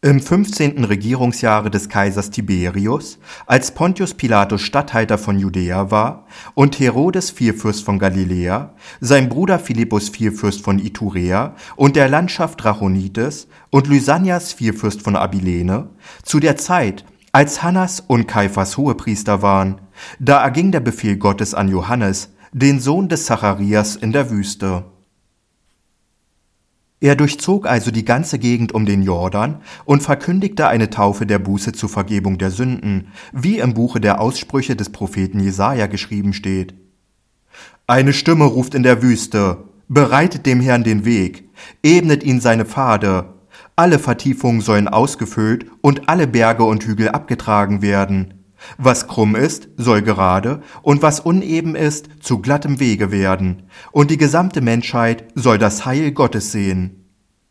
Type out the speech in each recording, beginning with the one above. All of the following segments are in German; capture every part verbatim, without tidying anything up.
Im fünfzehnten Regierungsjahre des Kaisers Tiberius, als Pontius Pilatus Statthalter von Judäa war und Herodes Vierfürst von Galiläa, sein Bruder Philippus Vierfürst von Iturea und der Landschaft Trachonitis und Lysanias Vierfürst von Abilene, zu der Zeit, als Hannas und Kaiphas Hohepriester waren, da erging der Befehl Gottes an Johannes, den Sohn des Zacharias, in der Wüste. Er durchzog also die ganze Gegend um den Jordan und verkündigte eine Taufe der Buße zur Vergebung der Sünden, wie im Buche der Aussprüche des Propheten Jesaja geschrieben steht. Eine Stimme ruft in der Wüste: Bereitet dem Herrn den Weg, ebnet ihn seine Pfade. Alle Vertiefungen sollen ausgefüllt und alle Berge und Hügel abgetragen werden. Was krumm ist, soll gerade, und was uneben ist, zu glattem Wege werden, und die gesamte Menschheit soll das Heil Gottes sehen.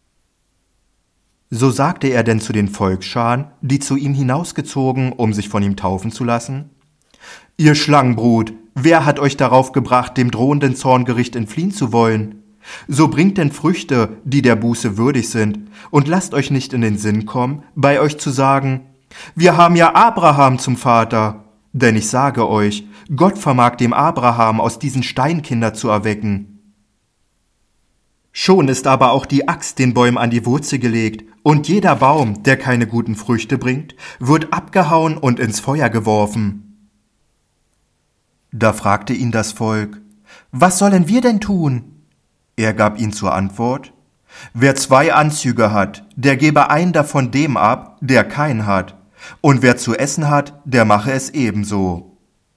So sagte er denn zu den Volksscharen, die zu ihm hinausgezogen, um sich von ihm taufen zu lassen: Ihr Schlangenbrut, wer hat euch darauf gebracht, dem drohenden Zorngericht entfliehen zu wollen? So bringt denn Früchte, die der Buße würdig sind, und lasst euch nicht in den Sinn kommen, bei euch zu sagen: Wir haben ja Abraham zum Vater. Denn ich sage euch, Gott vermag dem Abraham aus diesen Steinkinder zu erwecken. Schon ist aber auch die Axt den Bäumen an die Wurzel gelegt, und jeder Baum, der keine guten Früchte bringt, wird abgehauen und ins Feuer geworfen. Da fragte ihn das Volk: Was sollen wir denn tun? Er gab ihnen zur Antwort: Wer zwei Anzüge hat, der gebe einen davon dem ab, der keinen hat. Und wer zu essen hat, der mache es ebenso.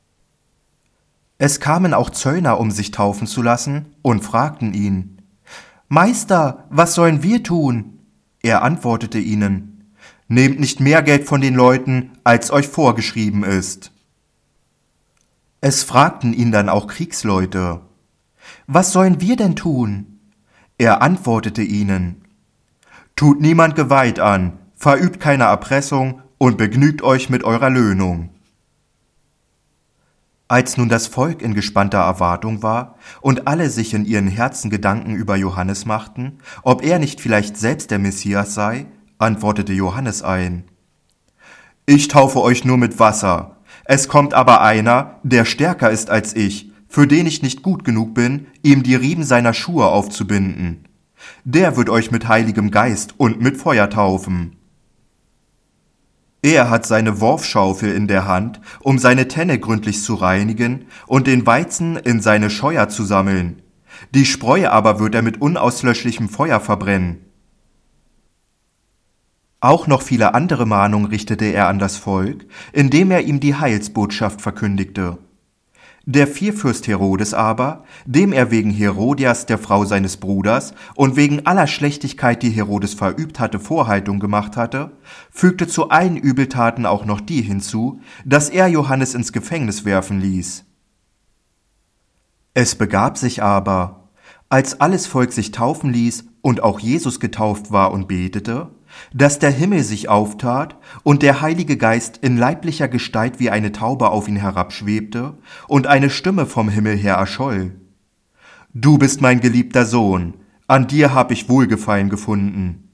Es kamen auch Zöllner, um sich taufen zu lassen, und fragten ihn: Meister, was sollen wir tun? Er antwortete ihnen: Nehmt nicht mehr Geld von den Leuten, als euch vorgeschrieben ist. Es fragten ihn dann auch Kriegsleute: Was sollen wir denn tun? Er antwortete ihnen: Tut niemand Gewalt an, verübt keine Erpressung und begnügt euch mit eurer Löhnung. Als nun das Volk in gespannter Erwartung war und alle sich in ihren Herzen Gedanken über Johannes machten, ob er nicht vielleicht selbst der Messias sei, antwortete Johannes ein: Ich taufe euch nur mit Wasser. Es kommt aber einer, der stärker ist als ich, für den ich nicht gut genug bin, ihm die Riemen seiner Schuhe aufzubinden. Der wird euch mit Heiligem Geist und mit Feuer taufen. Er hat seine Worfschaufel in der Hand, um seine Tenne gründlich zu reinigen und den Weizen in seine Scheuer zu sammeln. Die Spreu aber wird er mit unauslöschlichem Feuer verbrennen. Auch noch viele andere Mahnungen richtete er an das Volk, indem er ihm die Heilsbotschaft verkündigte. Der Vierfürst Herodes aber, dem er wegen Herodias, der Frau seines Bruders, und wegen aller Schlechtigkeit, die Herodes verübt hatte, Vorhaltung gemacht hatte, fügte zu allen Übeltaten auch noch die hinzu, dass er Johannes ins Gefängnis werfen ließ. Es begab sich aber, als alles Volk sich taufen ließ und auch Jesus getauft war und betete, dass der Himmel sich auftat und der Heilige Geist in leiblicher Gestalt wie eine Taube auf ihn herabschwebte und eine Stimme vom Himmel her erscholl: Du bist mein geliebter Sohn, an dir hab ich Wohlgefallen gefunden.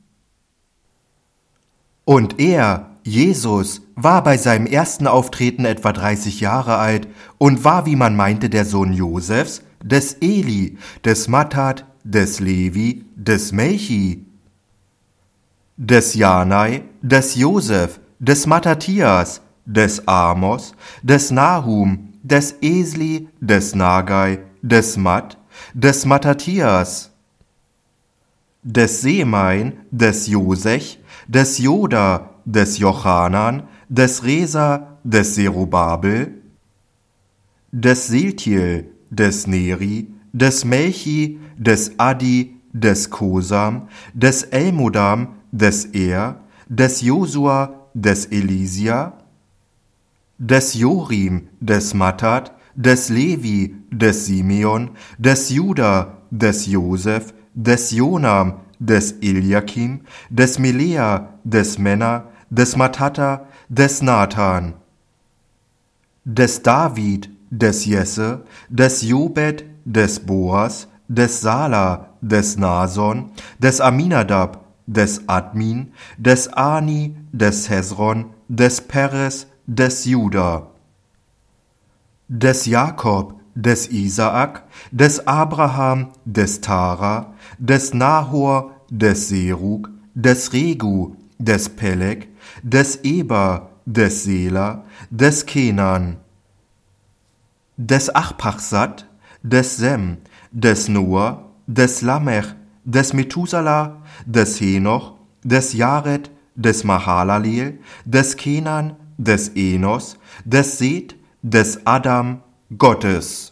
Und er, Jesus, war bei seinem ersten Auftreten etwa dreißig Jahre alt und war, wie man meinte, der Sohn Josefs, des Eli, des Mattat, des Levi, des Melchi, des Janai, des Josef, des Matthathias, des Amos, des Nahum, des Esli, des Nagai, des Matt, des Matthathias, des Semein, des Josech, des Joda, des Jochanan, des Resa, des Zerubabel, des Siltiel, des Neri, des Melchi, des Adi, des Kosam, des Elmodam, des Er, des Josua, des Elisia, des Jorim, des Mattat, des Levi, des Simeon, des Juda, des Josef, des Jonam, des Eliakim, des Melea, des Menna, des Mattata, des Nathan, des David, des Jesse, des Jobed, des Boas, des Sala, des Nason, des Aminadab, des Admin, des Ani, des Hesron, des Peres, des Juda, des Jakob, des Isaak, des Abraham, des Tara, des Nahor, des Serug, des Regu, des Peleg, des Eber, des Sela, des Kenan, des Achpachsat, des Sem, des Noah, des Lamech, des Methuselah, des Henoch, des Jared, des Mahalalel, des Kenan, des Enos, des Seth, des Adam, Gottes.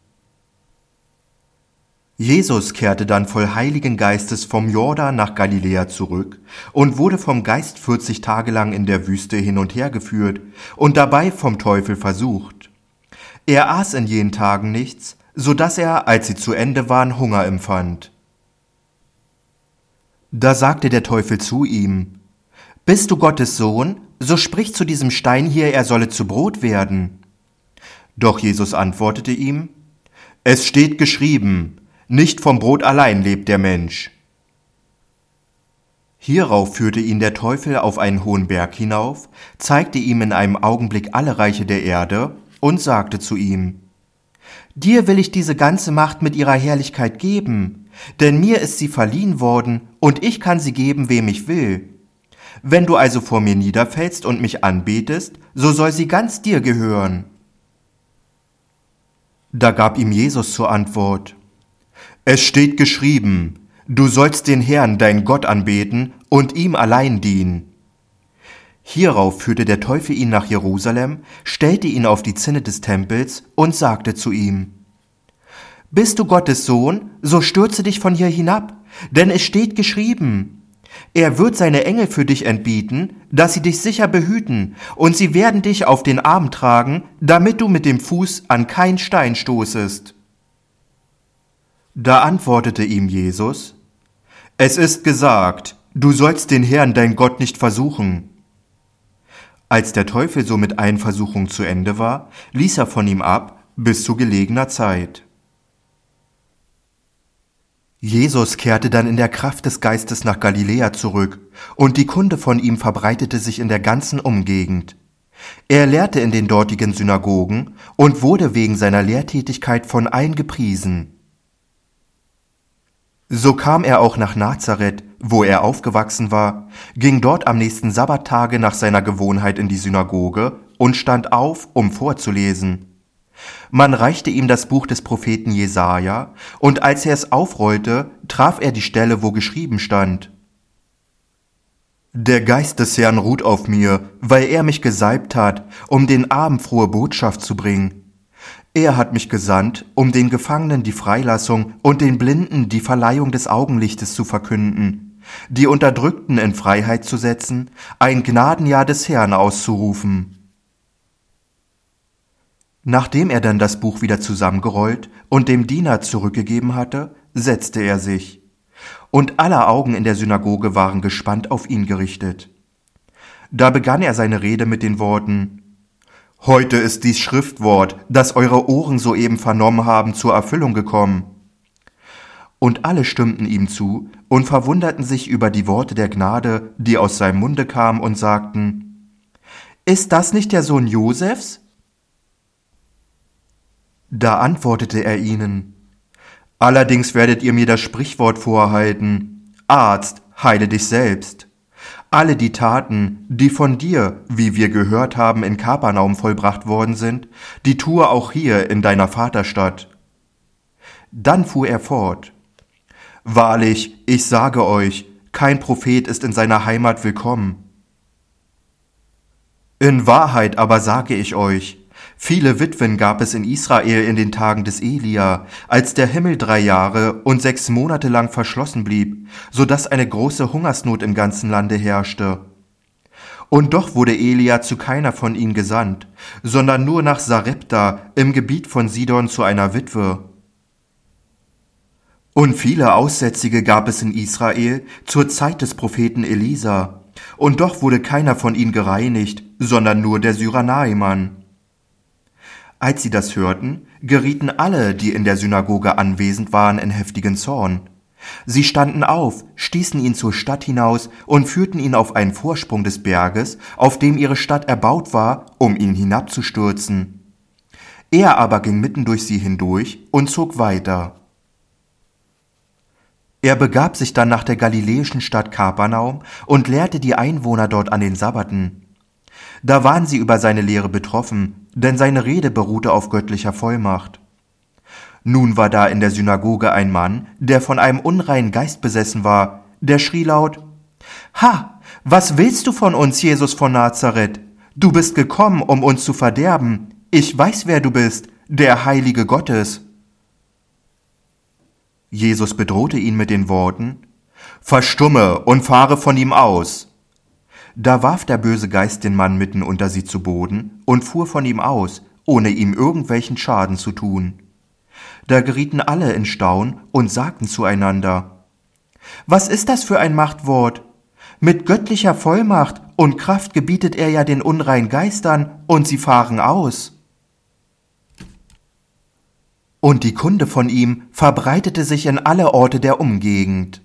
Jesus kehrte dann voll Heiligen Geistes vom Jordan nach Galiläa zurück und wurde vom Geist vierzig Tage lang in der Wüste hin und her geführt und dabei vom Teufel versucht. Er aß in jenen Tagen nichts, so dass er, als sie zu Ende waren, Hunger empfand. Da sagte der Teufel zu ihm: Bist du Gottes Sohn, so sprich zu diesem Stein hier, er solle zu Brot werden. Doch Jesus antwortete ihm: Es steht geschrieben, nicht vom Brot allein lebt der Mensch. Hierauf führte ihn der Teufel auf einen hohen Berg hinauf, zeigte ihm in einem Augenblick alle Reiche der Erde und sagte zu ihm: Dir will ich diese ganze Macht mit ihrer Herrlichkeit geben, denn mir ist sie verliehen worden, und ich kann sie geben, wem ich will. Wenn du also vor mir niederfällst und mich anbetest, so soll sie ganz dir gehören. Da gab ihm Jesus zur Antwort: Es steht geschrieben, du sollst den Herrn, dein Gott, anbeten und ihm allein dienen. Hierauf führte der Teufel ihn nach Jerusalem, stellte ihn auf die Zinne des Tempels und sagte zu ihm: Bist du Gottes Sohn, so stürze dich von hier hinab, denn es steht geschrieben, er wird seine Engel für dich entbieten, dass sie dich sicher behüten, und sie werden dich auf den Arm tragen, damit du mit dem Fuß an keinen Stein stoßest. Da antwortete ihm Jesus: Es ist gesagt, du sollst den Herrn, dein Gott, nicht versuchen. Als der Teufel so mit allen Versuchungen zu Ende war, ließ er von ihm ab bis zu gelegener Zeit. Jesus kehrte dann in der Kraft des Geistes nach Galiläa zurück, und die Kunde von ihm verbreitete sich in der ganzen Umgegend. Er lehrte in den dortigen Synagogen und wurde wegen seiner Lehrtätigkeit von allen gepriesen. So kam er auch nach Nazareth, wo er aufgewachsen war, ging dort am nächsten Sabbattage nach seiner Gewohnheit in die Synagoge und stand auf, um vorzulesen. Man reichte ihm das Buch des Propheten Jesaja, und als er es aufrollte, traf er die Stelle, wo geschrieben stand: Der Geist des Herrn ruht auf mir, weil er mich gesalbt hat, um den Armen frohe Botschaft zu bringen. Er hat mich gesandt, um den Gefangenen die Freilassung und den Blinden die Verleihung des Augenlichtes zu verkünden, die Unterdrückten in Freiheit zu setzen, ein Gnadenjahr des Herrn auszurufen. Nachdem er dann das Buch wieder zusammengerollt und dem Diener zurückgegeben hatte, setzte er sich. Und aller Augen in der Synagoge waren gespannt auf ihn gerichtet. Da begann er seine Rede mit den Worten: Heute ist dies Schriftwort, das eure Ohren soeben vernommen haben, zur Erfüllung gekommen. Und alle stimmten ihm zu und verwunderten sich über die Worte der Gnade, die aus seinem Munde kamen, und sagten: Ist das nicht der Sohn Josefs? Da antwortete er ihnen: Allerdings werdet ihr mir das Sprichwort vorhalten: Arzt, heile dich selbst. Alle die Taten, die von dir, wie wir gehört haben, in Kapernaum vollbracht worden sind, die tue auch hier in deiner Vaterstadt. Dann fuhr er fort: Wahrlich, ich sage euch, kein Prophet ist in seiner Heimat willkommen. In Wahrheit aber sage ich euch, viele Witwen gab es in Israel in den Tagen des Elia, als der Himmel drei Jahre und sechs Monate lang verschlossen blieb, so dass eine große Hungersnot im ganzen Lande herrschte. Und doch wurde Elia zu keiner von ihnen gesandt, sondern nur nach Sarepta im Gebiet von Sidon zu einer Witwe. Und viele Aussätzige gab es in Israel zur Zeit des Propheten Elisa, und doch wurde keiner von ihnen gereinigt, sondern nur der Syrer Naaman. Als sie das hörten, gerieten alle, die in der Synagoge anwesend waren, in heftigen Zorn. Sie standen auf, stießen ihn zur Stadt hinaus und führten ihn auf einen Vorsprung des Berges, auf dem ihre Stadt erbaut war, um ihn hinabzustürzen. Er aber ging mitten durch sie hindurch und zog weiter. Er begab sich dann nach der galiläischen Stadt Kapernaum und lehrte die Einwohner dort an den Sabbaten. Da waren sie über seine Lehre betroffen, denn seine Rede beruhte auf göttlicher Vollmacht. Nun war da in der Synagoge ein Mann, der von einem unreinen Geist besessen war, der schrie laut: »Ha, was willst du von uns, Jesus von Nazareth? Du bist gekommen, um uns zu verderben. Ich weiß, wer du bist, der Heilige Gottes.« Jesus bedrohte ihn mit den Worten: »Verstumme und fahre von ihm aus!« Da warf der böse Geist den Mann mitten unter sie zu Boden und fuhr von ihm aus, ohne ihm irgendwelchen Schaden zu tun. Da gerieten alle in Staun und sagten zueinander: »Was ist das für ein Machtwort? Mit göttlicher Vollmacht und Kraft gebietet er ja den unreinen Geistern, und sie fahren aus.« Und die Kunde von ihm verbreitete sich in alle Orte der Umgegend.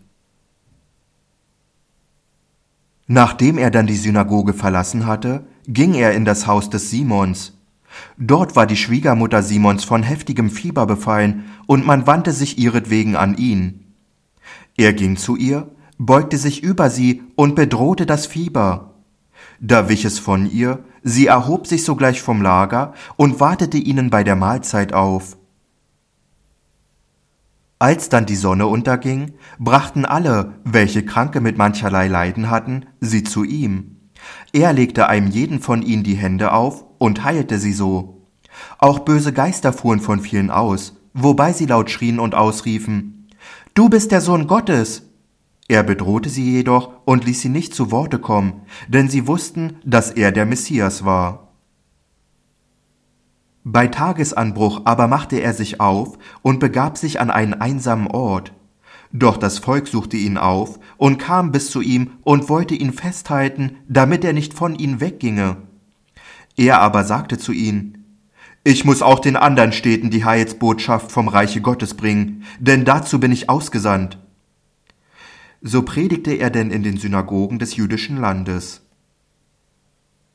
Nachdem er dann die Synagoge verlassen hatte, ging er in das Haus des Simons. Dort war die Schwiegermutter Simons von heftigem Fieber befallen, und man wandte sich ihretwegen an ihn. Er ging zu ihr, beugte sich über sie und bedrohte das Fieber. Da wich es von ihr, sie erhob sich sogleich vom Lager und wartete ihnen bei der Mahlzeit auf. Als dann die Sonne unterging, brachten alle, welche Kranke mit mancherlei Leiden hatten, sie zu ihm. Er legte einem jeden von ihnen die Hände auf und heilte sie so. Auch böse Geister fuhren von vielen aus, wobei sie laut schrien und ausriefen: »Du bist der Sohn Gottes!« Er bedrohte sie jedoch und ließ sie nicht zu Worte kommen, denn sie wussten, dass er der Messias war. Bei Tagesanbruch aber machte er sich auf und begab sich an einen einsamen Ort. Doch das Volk suchte ihn auf und kam bis zu ihm und wollte ihn festhalten, damit er nicht von ihnen wegginge. Er aber sagte zu ihnen: »Ich muss auch den anderen Städten die Heilsbotschaft vom Reiche Gottes bringen, denn dazu bin ich ausgesandt.« So predigte er denn in den Synagogen des jüdischen Landes.